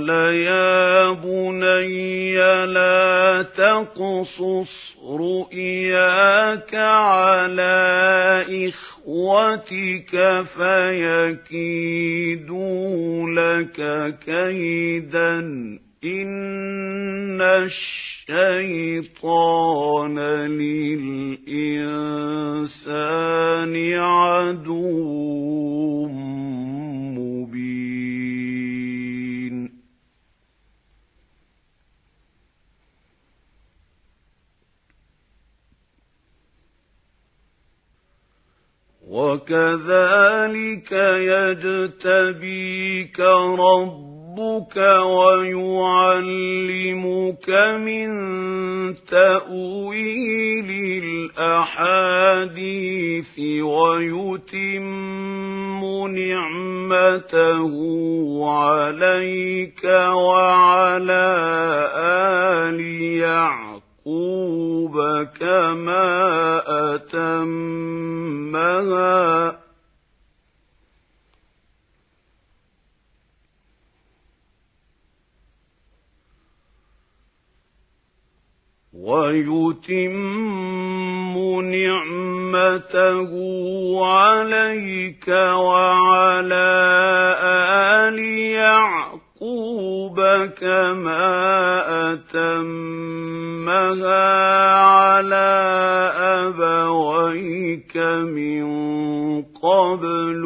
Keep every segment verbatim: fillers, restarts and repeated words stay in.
قال يا بني لا تقصص رؤياك على إخوتك فيكيدوا لك كيدا إن الشيطان للإنسان عدو مبين وكذلك يجتبيك ربك ويعلمك من تأويل الأحاديث ويتم نعمته عليك وعلى آل يعقوب كما أتمها ويتم نعمته عليك وعلى آل يعقوب كما أتمها على أبويك من قبل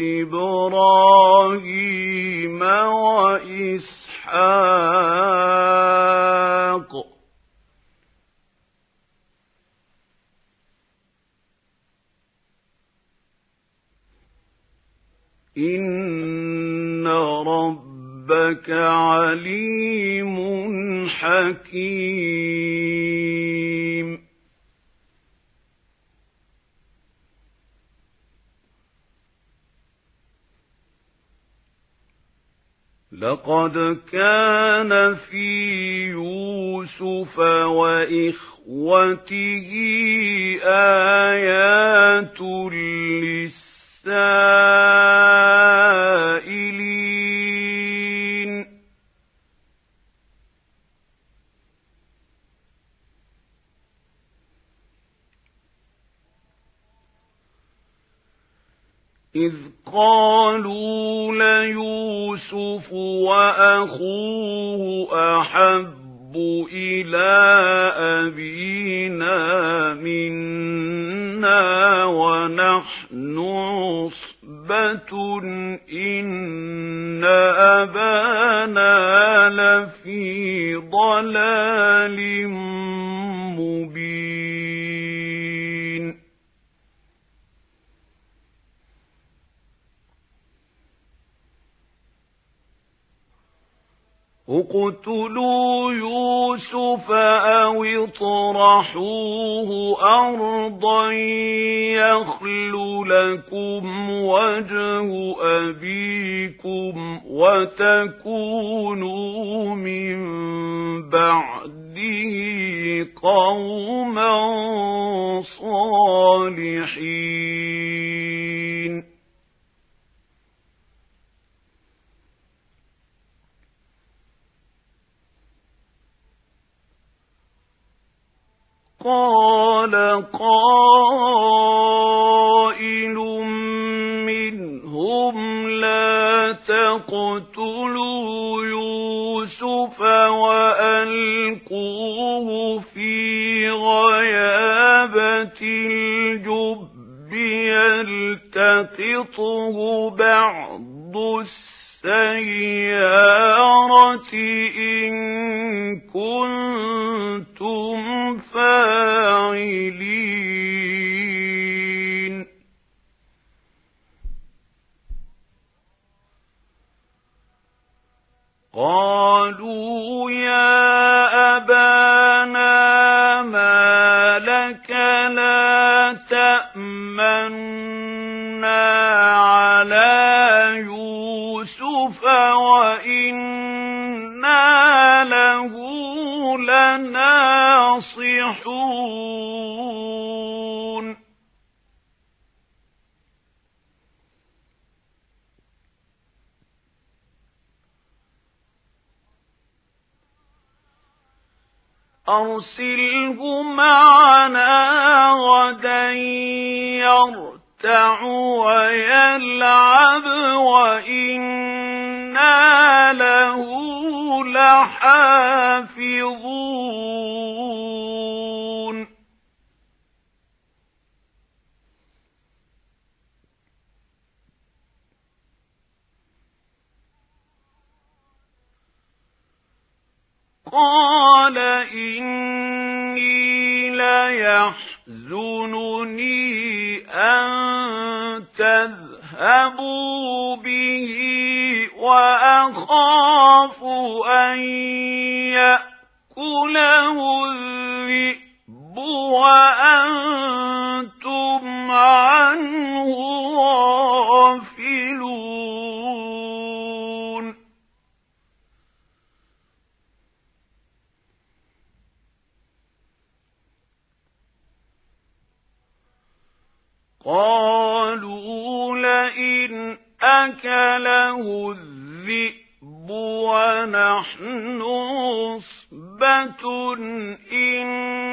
إبراهيم وإسحاق إن ربك عليم حكيم لقد كان في يوسف وإخوته آيات للسائلين إذ قالوا ليوسف وأخوه أحب إلى أبينا منا ونحن عصبة إن أبانا لفي ضلال مبين اقتلوا يوسف أو اطرحوه أرضا يخل لكم وجه أبيكم وتكونوا من بعده قوما صالحين قال قائل منهم لا تقتلوا يوسف وألقوه في غيابة الجب يلتقطه بعض السيارة إن كنتم فاعلين قالوا يا أبانا ما لك لا تأمنا على يوسف وإنا له لناصحون أرسله معنا غدا يرتع ويلعب وإنا له لحافظون قال إني ليحزنني أن تذهبوا به وأخاف أن يأكله الذئب وأنتم عنه غافلون قالوا لئن أكله الذئب ونحن عصبة إنا